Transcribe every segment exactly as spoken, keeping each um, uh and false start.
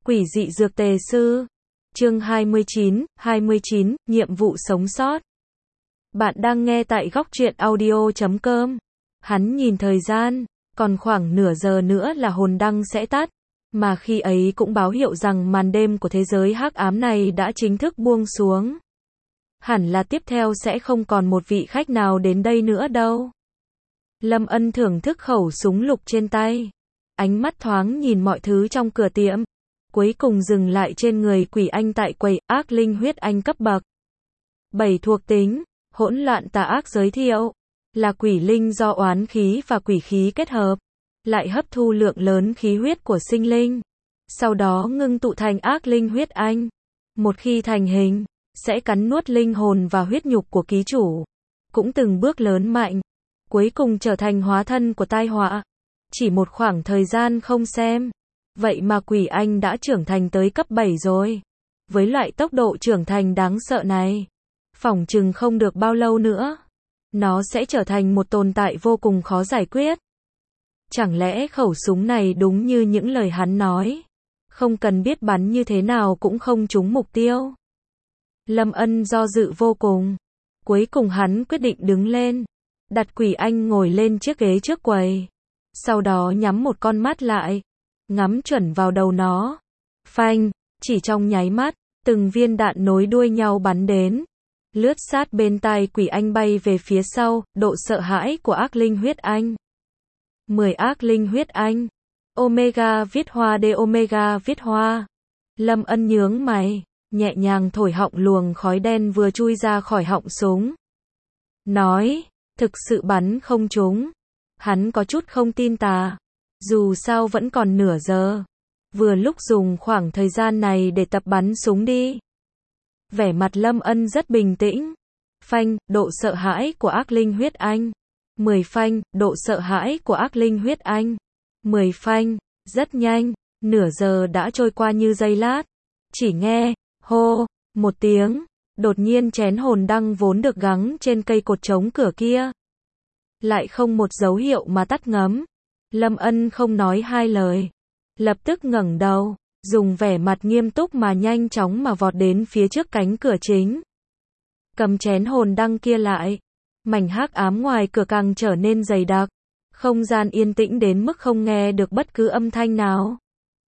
Quỷ dị dược tề sư. Chương hai mươi chín, hai mươi chín, nhiệm vụ sống sót. Bạn đang nghe tại góc truyện audio chấm com. Hắn nhìn thời gian, còn khoảng nửa giờ nữa là hồn đăng sẽ tắt, mà khi ấy cũng báo hiệu rằng màn đêm của thế giới hắc ám này đã chính thức buông xuống. Hẳn là tiếp theo sẽ không còn một vị khách nào đến đây nữa đâu. Lâm Ân thưởng thức khẩu súng lục trên tay, ánh mắt thoáng nhìn mọi thứ trong cửa tiệm, cuối cùng dừng lại trên người quỷ anh tại quầy ác linh huyết anh cấp bậc bảy thuộc tính, hỗn loạn tà ác giới thiệu, là quỷ linh do oán khí và quỷ khí kết hợp, lại hấp thu lượng lớn khí huyết của sinh linh, sau đó ngưng tụ thành ác linh huyết anh. Một khi thành hình, sẽ cắn nuốt linh hồn và huyết nhục của ký chủ, cũng từng bước lớn mạnh, cuối cùng trở thành hóa thân của tai họa. Chỉ một khoảng thời gian không xem, vậy mà quỷ anh đã trưởng thành tới cấp bảy rồi. Với loại tốc độ trưởng thành đáng sợ này, phỏng chừng không được bao lâu nữa, nó sẽ trở thành một tồn tại vô cùng khó giải quyết. Chẳng lẽ khẩu súng này đúng như những lời hắn nói, không cần biết bắn như thế nào cũng không trúng mục tiêu? Lâm Ân do dự vô cùng, cuối cùng hắn quyết định đứng lên, đặt quỷ anh ngồi lên chiếc ghế trước quầy, sau đó nhắm một con mắt lại, ngắm chuẩn vào đầu nó. Phanh, chỉ trong nháy mắt, từng viên đạn nối đuôi nhau bắn đến, lướt sát bên tai quỷ anh bay về phía sau. Độ sợ hãi của ác linh huyết anh. mười ác linh huyết anh. Omega viết hoa D Omega viết hoa. Lâm Ân nhướng mày, nhẹ nhàng thổi họng luồng khói đen vừa chui ra khỏi họng súng. Nói, thực sự bắn không trúng. Hắn có chút không tin tà. Dù sao vẫn còn nửa giờ. Vừa lúc dùng khoảng thời gian này để tập bắn súng đi. Vẻ mặt Lâm Ân rất bình tĩnh. Phanh, độ sợ hãi của ác linh huyết anh. mười phanh, độ sợ hãi của ác linh huyết anh. mười phanh, rất nhanh, nửa giờ đã trôi qua như giây lát. Chỉ nghe, hô, một tiếng, đột nhiên chén hồn đăng vốn được gắn trên cây cột chống cửa kia, lại không một dấu hiệu mà tắt ngấm. Lâm Ân không nói hai lời, lập tức ngẩng đầu, dùng vẻ mặt nghiêm túc mà nhanh chóng mà vọt đến phía trước cánh cửa chính. Cầm chén hồn đăng kia lại, mảnh hắc ám ngoài cửa càng trở nên dày đặc, không gian yên tĩnh đến mức không nghe được bất cứ âm thanh nào.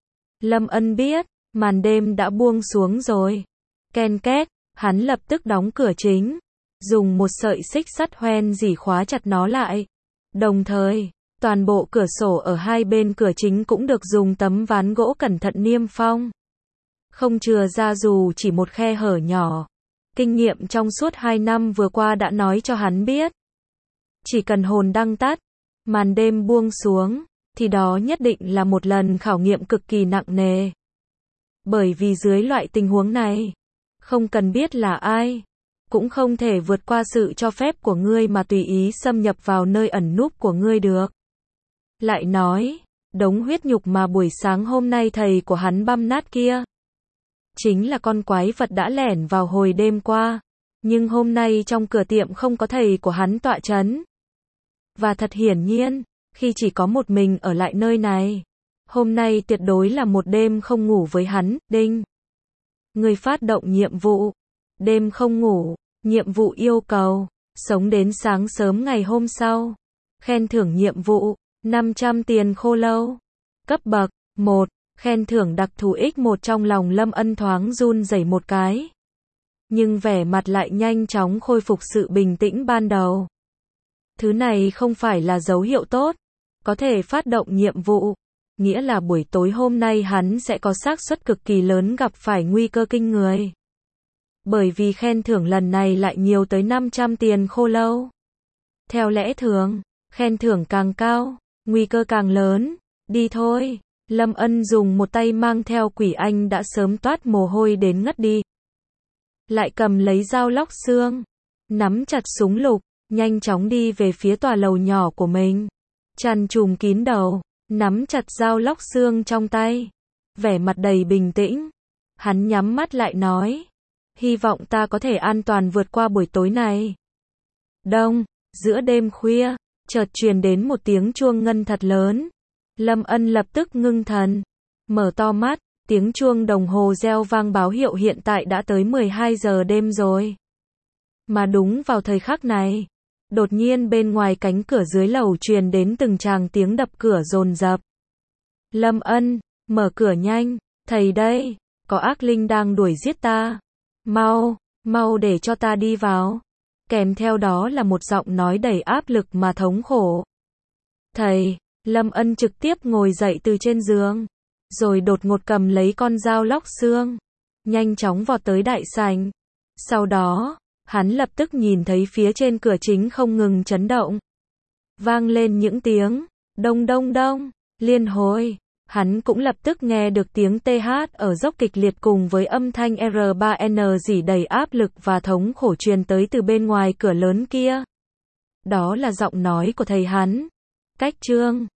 Lâm Ân biết, màn đêm đã buông xuống rồi. Ken két, hắn lập tức đóng cửa chính, dùng một sợi xích sắt hoen dỉ khóa chặt nó lại. Đồng thời, toàn bộ cửa sổ ở hai bên cửa chính cũng được dùng tấm ván gỗ cẩn thận niêm phong, không chừa ra dù chỉ một khe hở nhỏ. Kinh nghiệm trong suốt hai năm vừa qua đã nói cho hắn biết, chỉ cần hồn đăng tắt, màn đêm buông xuống, thì đó nhất định là một lần khảo nghiệm cực kỳ nặng nề. Bởi vì dưới loại tình huống này, không cần biết là ai, cũng không thể vượt qua sự cho phép của ngươi mà tùy ý xâm nhập vào nơi ẩn núp của ngươi được. Lại nói, đống huyết nhục mà buổi sáng hôm nay thầy của hắn băm nát kia, chính là con quái vật đã lẻn vào hồi đêm qua, nhưng hôm nay trong cửa tiệm không có thầy của hắn tọa chấn. Và thật hiển nhiên, khi chỉ có một mình ở lại nơi này, hôm nay tuyệt đối là một đêm không ngủ với hắn. Đinh. Người phát động nhiệm vụ. Đêm không ngủ. Nhiệm vụ yêu cầu, sống đến sáng sớm ngày hôm sau. Khen thưởng nhiệm vụ, năm trăm tiền khô lâu. Cấp bậc, một, khen thưởng đặc thù x một. Trong lòng Lâm Ân thoáng run rẩy một cái, nhưng vẻ mặt lại nhanh chóng khôi phục sự bình tĩnh ban đầu. Thứ này không phải là dấu hiệu tốt. Có thể phát động nhiệm vụ, nghĩa là buổi tối hôm nay hắn sẽ có xác suất cực kỳ lớn gặp phải nguy cơ kinh người. Bởi vì khen thưởng lần này lại nhiều tới năm trăm tiền khô lâu. Theo lẽ thường, khen thưởng càng cao, nguy cơ càng lớn. Đi thôi. Lâm Ân dùng một tay mang theo quỷ anh đã sớm toát mồ hôi đến ngất đi, lại cầm lấy dao lóc xương, nắm chặt súng lục, nhanh chóng đi về phía tòa lầu nhỏ của mình. Chăn trùm kín đầu, nắm chặt dao lóc xương trong tay, vẻ mặt đầy bình tĩnh. Hắn nhắm mắt lại nói, hy vọng ta có thể an toàn vượt qua buổi tối này. Đông, giữa đêm khuya, chợt truyền đến một tiếng chuông ngân thật lớn. Lâm Ân lập tức ngưng thần, mở to mắt, Tiếng chuông đồng hồ reo vang báo hiệu hiện tại đã tới mười hai giờ đêm rồi. Mà đúng vào thời khắc này, đột nhiên bên ngoài cánh cửa dưới lầu truyền đến từng tràng tiếng đập cửa dồn dập. Lâm Ân, mở cửa nhanh, thầy đây, có ác linh đang đuổi giết ta. Mau, mau để cho ta đi vào. Kèm theo đó là một giọng nói đầy áp lực mà thống khổ. Thầy, Lâm Ân trực tiếp ngồi dậy từ trên giường, rồi đột ngột cầm lấy con dao lóc xương, nhanh chóng vọt tới đại sảnh. Sau đó, hắn lập tức nhìn thấy phía trên cửa chính không ngừng chấn động. Vang lên những tiếng, đông đông đông, liên hồi. Hắn cũng lập tức nghe được tiếng tê hát ở dốc kịch liệt cùng với âm thanh R ba N rỉ đầy áp lực và thống khổ truyền tới từ bên ngoài cửa lớn kia. Đó là giọng nói của thầy hắn. Cách Trương.